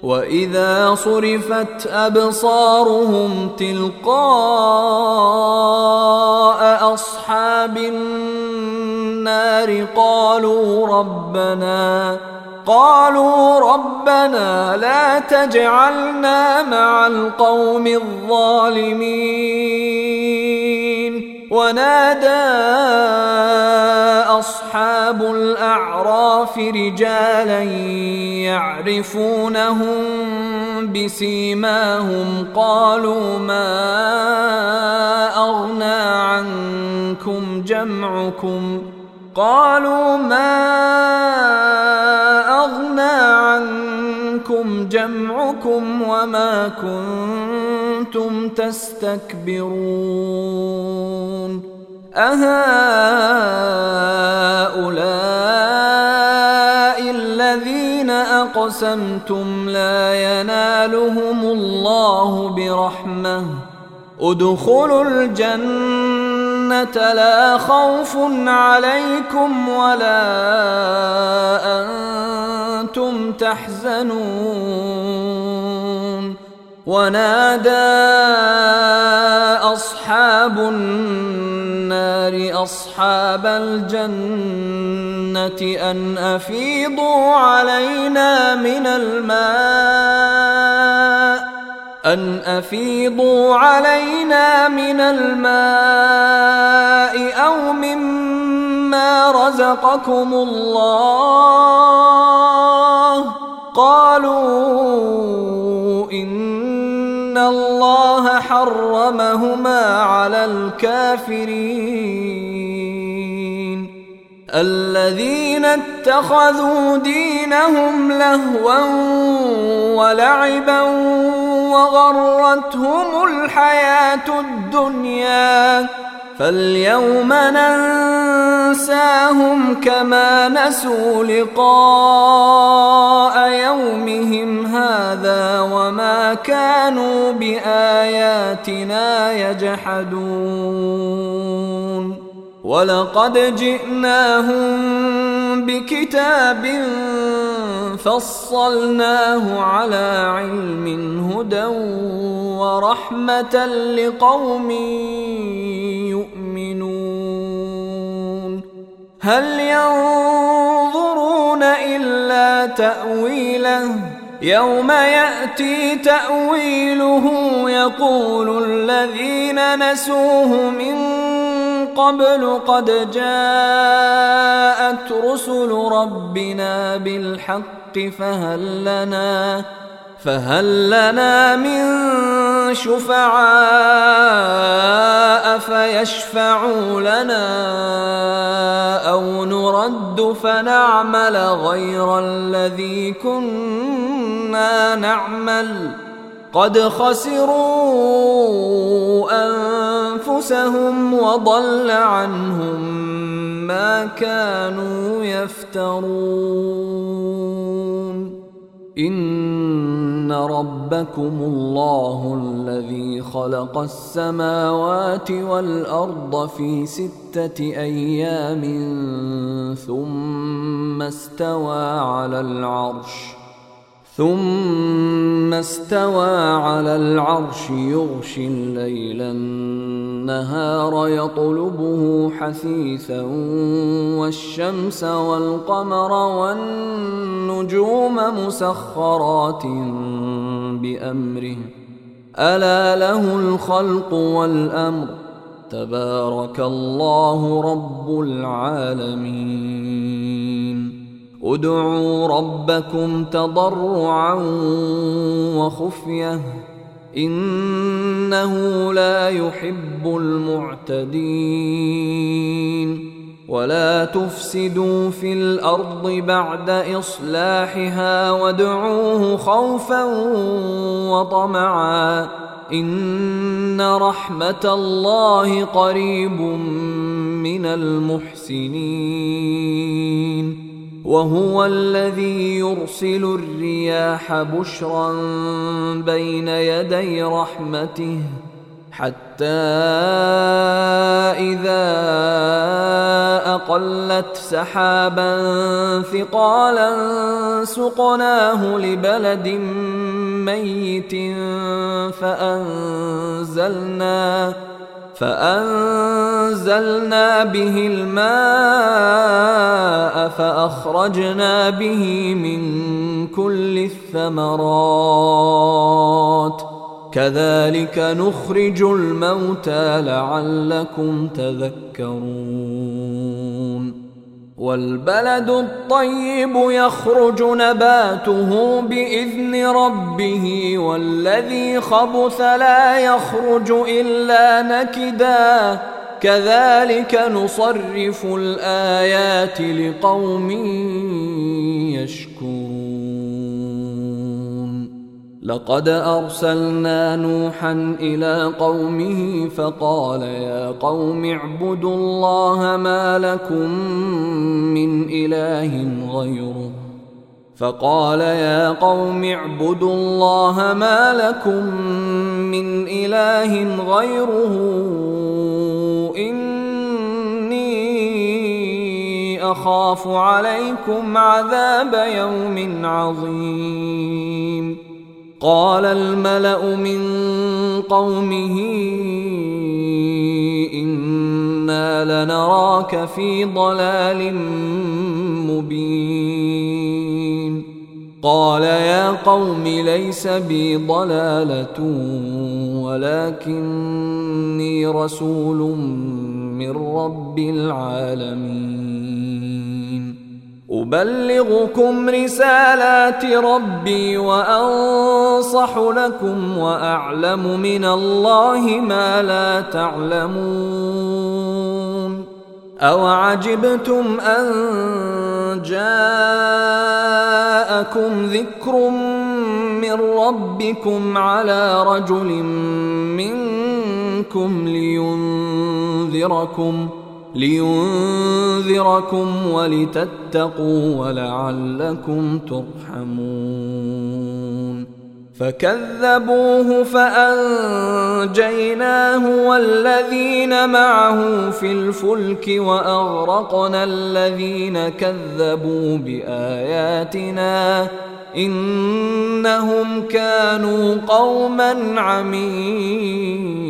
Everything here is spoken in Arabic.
وإذا صرفت أبصارهم تلقاء أصحاب النار قالوا ربنا لا تجعلنا مع القوم الظالمين. ونادى أصحاب الأعراف رجالا يعرفونهم بسيماهم قالوا ما أغنى عنكم جمعكم وما كنتم تستكبرون أهؤلاء الذين أقسمتم لا ينالهم الله برحمة ادخلوا الجنة لا خوف عليكم ولا أنتم تحزنون. ونادى أصحاب النار أصحاب الجنة أن أفيضوا علينا من الماء أو مما رزقكم الله. قالوا إن الله حرمهما على الكافرين. الذين اتخذوا دينهم لهوا ولعبا وغرتهم الحياة الدنيا فاليوم ننساهم كما نسوا لقاء يومهم هذا وما كانوا بآياتنا يجحدون. ولقد جئناهم بكتاب فصلناه على علم هدى ورحمة لقوم يؤمنون. هل ينظرون إلا تأويله يوم يأتي تأويله يقول الذين نسوه من قبل قد جاءت رسل ربنا بالحق فهل لنا من شفعاء فيشفعوا لنا أو نرد فنعمل غير الذي كنا نعمل قد خسروا أنفسهم وضل عنهم ما كانوا يفترون. إن ربكم الله الذي خلق السماوات والأرض في 6 أيام ثم استوى على العرش يغشي الليل النهار يطلبه حثيثا والشمس والقمر والنجوم مسخرات بأمره ألا له الخلق والأمر تبارك الله رب العالمين. ادعوا ربكم تضرعا وخفية إنه لا يحب المعتدين. ولا تفسدوا في الأرض بعد إصلاحها وادعوه خوفا وطمعا إن رحمة الله قريب من المحسنين. وهو الذي يرسل الرياح بشرا بين يدي رحمته حتى إذا أقلت سحابا ثقالا سقناه لبلد ميت فأنزلنا به الماء فأخرجنا به من كل الثمرات كذلك نخرج الموتى لعلكم تذكرون والبلد الطيب يخرج نباته بإذن ربه والذي خبث لا يخرج إلا نكدا كذلك نصرف الآيات لقوم يشكرون لقد أرسلنا نوحا إلى قومه فقال يا قوم اعبدوا الله ما لكم من إله غيره إني أخاف عليكم عذاب يوم عظيم قال الملأ من قومه إنا لنراك في ضلال مبين قال يا قوم ليس بي ضلالة ولكني رسول من رب العالمين أبلغكم رسالات ربي وأنصح لكم وأعلم من الله ما لا تعلمون أوعجبتم أن جاءكم ذكر من ربكم على رجل منكم لينذركم ولتتقوا ولعلكم ترحمون فكذبوه فأنجيناه والذين معه في الفلك وأغرقنا الذين كذبوا بآياتنا إنهم كانوا قوما عمين